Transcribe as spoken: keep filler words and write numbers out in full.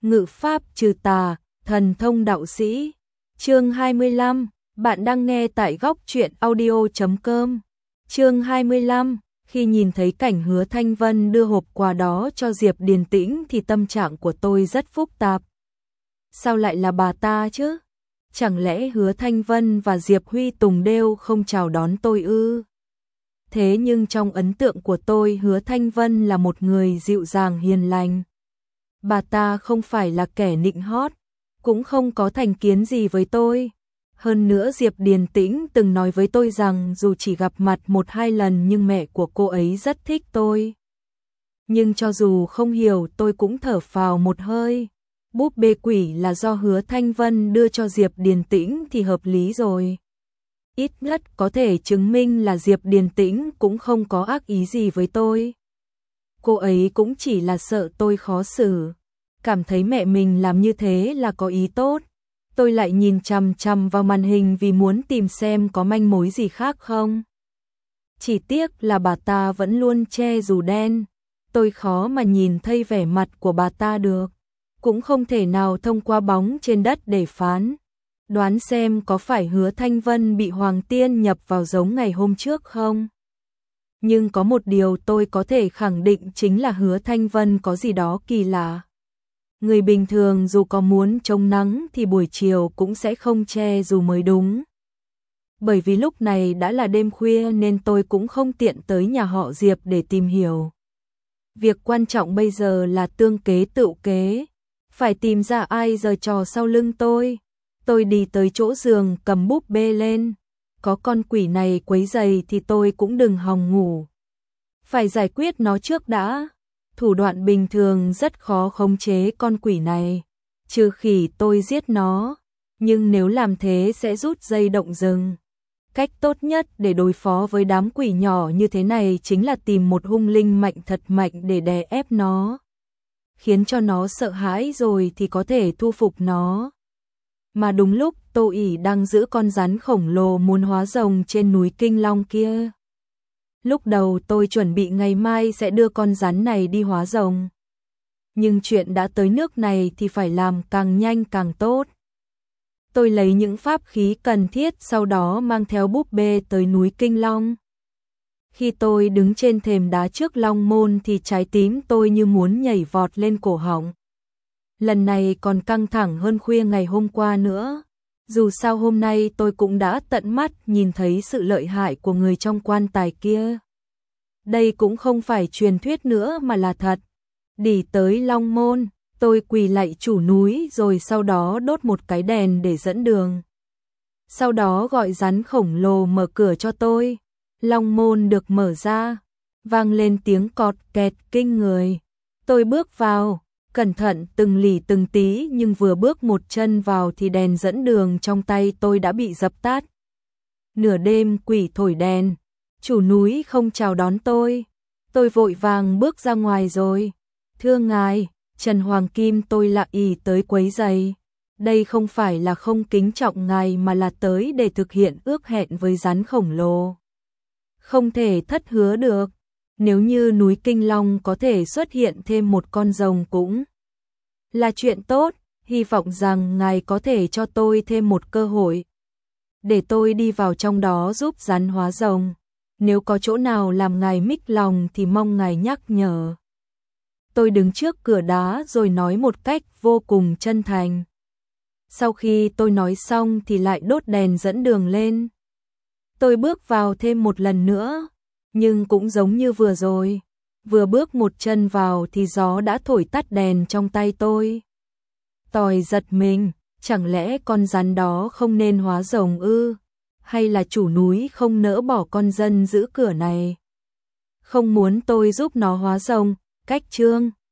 Ngự pháp trừ tà, thần thông đạo sĩ. Chương hai mươi lăm, bạn đang nghe tại góc truyện audio chấm com. Chương hai mươi lăm, khi nhìn thấy cảnh Hứa Thanh Vân đưa hộp quà đó cho Diệp Điền Tĩnh thì tâm trạng của tôi rất phức tạp. Sao lại là bà ta chứ? Chẳng lẽ Hứa Thanh Vân và Diệp Huy Tùng đều không chào đón tôi ư? Thế nhưng trong ấn tượng của tôi, Hứa Thanh Vân là một người dịu dàng hiền lành. Bà ta không phải là kẻ nịnh hót, cũng không có thành kiến gì với tôi. Hơn nữa Diệp Điền Tĩnh từng nói với tôi rằng dù chỉ gặp mặt một hai lần nhưng mẹ của cô ấy rất thích tôi. Nhưng cho dù không hiểu tôi cũng thở phào một hơi. Búp bê quỷ là do Hứa Thanh Vân đưa cho Diệp Điền Tĩnh thì hợp lý rồi. Ít nhất có thể chứng minh là Diệp Điền Tĩnh cũng không có ác ý gì với tôi. Cô ấy cũng chỉ là sợ tôi khó xử, cảm thấy mẹ mình làm như thế là có ý tốt. Tôi lại nhìn chằm chằm vào màn hình vì muốn tìm xem có manh mối gì khác không. Chỉ tiếc là bà ta vẫn luôn che dù đen, tôi khó mà nhìn thấy vẻ mặt của bà ta được, cũng không thể nào thông qua bóng trên đất để phán. Đoán xem có phải Hứa Thanh Vân bị Hoàng Tiên nhập vào giống ngày hôm trước không? Nhưng có một điều tôi có thể khẳng định chính là Hứa Thanh Vân có gì đó kỳ lạ. Người bình thường dù có muốn chống nắng thì buổi chiều cũng sẽ không che dù mới đúng. Bởi vì lúc này đã là đêm khuya nên tôi cũng không tiện tới nhà họ Diệp để tìm hiểu. Việc quan trọng bây giờ là tương kế tựu kế, phải tìm ra ai giở trò sau lưng tôi. Tôi đi tới chỗ giường cầm búp bê lên. Có con quỷ này quấy rầy thì tôi cũng đừng hòng ngủ. Phải giải quyết nó trước đã. Thủ đoạn bình thường rất khó khống chế con quỷ này, trừ khi tôi giết nó, nhưng nếu làm thế sẽ rút dây động rừng. Cách tốt nhất để đối phó với đám quỷ nhỏ như thế này chính là tìm một hung linh mạnh thật mạnh để đè ép nó, khiến cho nó sợ hãi rồi thì có thể thu phục nó. Mà đúng lúc Tô ỉ đang giữ con rắn khổng lồ muốn hóa rồng trên núi Kinh Long kia. Lúc đầu tôi chuẩn bị ngày mai sẽ đưa con rắn này đi hóa rồng. Nhưng chuyện đã tới nước này thì phải làm càng nhanh càng tốt. Tôi lấy những pháp khí cần thiết sau đó mang theo búp bê tới núi Kinh Long. Khi tôi đứng trên thềm đá trước Long Môn thì trái tim tôi như muốn nhảy vọt lên cổ họng. Lần này còn căng thẳng hơn khuya ngày hôm qua nữa. Dù sao hôm nay tôi cũng đã tận mắt nhìn thấy sự lợi hại của người trong quan tài kia. Đây cũng không phải truyền thuyết nữa mà là thật. Đi tới Long Môn, tôi quỳ lạy chủ núi rồi sau đó đốt một cái đèn để dẫn đường. Sau đó gọi rắn khổng lồ mở cửa cho tôi. Long Môn được mở ra, vang lên tiếng cọt kẹt kinh người. Tôi bước vào, cẩn thận từng lì từng tí nhưng vừa bước một chân vào thì đèn dẫn đường trong tay tôi đã bị dập tắt. Nửa đêm quỷ thổi đèn, chủ núi không chào đón tôi. Tôi vội vàng bước ra ngoài rồi. Thưa ngài, Trần Hoàng Kim tôi lạ ì tới quấy rầy. Đây không phải là không kính trọng ngài mà là tới để thực hiện ước hẹn với rắn khổng lồ. Không thể thất hứa được. Nếu như núi Kinh Long có thể xuất hiện thêm một con rồng cũng là chuyện tốt, hy vọng rằng ngài có thể cho tôi thêm một cơ hội. Để tôi đi vào trong đó giúp rắn hóa rồng. Nếu có chỗ nào làm ngài mích lòng thì mong ngài nhắc nhở. Tôi đứng trước cửa đá rồi nói một cách vô cùng chân thành. Sau khi tôi nói xong thì lại đốt đèn dẫn đường lên. Tôi bước vào thêm một lần nữa. Nhưng cũng giống như vừa rồi, vừa bước một chân vào thì gió đã thổi tắt đèn trong tay tôi. Tôi giật mình, chẳng lẽ con rắn đó không nên hóa rồng ư? Hay là chủ núi không nỡ bỏ con dân giữ cửa này? Không muốn tôi giúp nó hóa rồng, cách chương.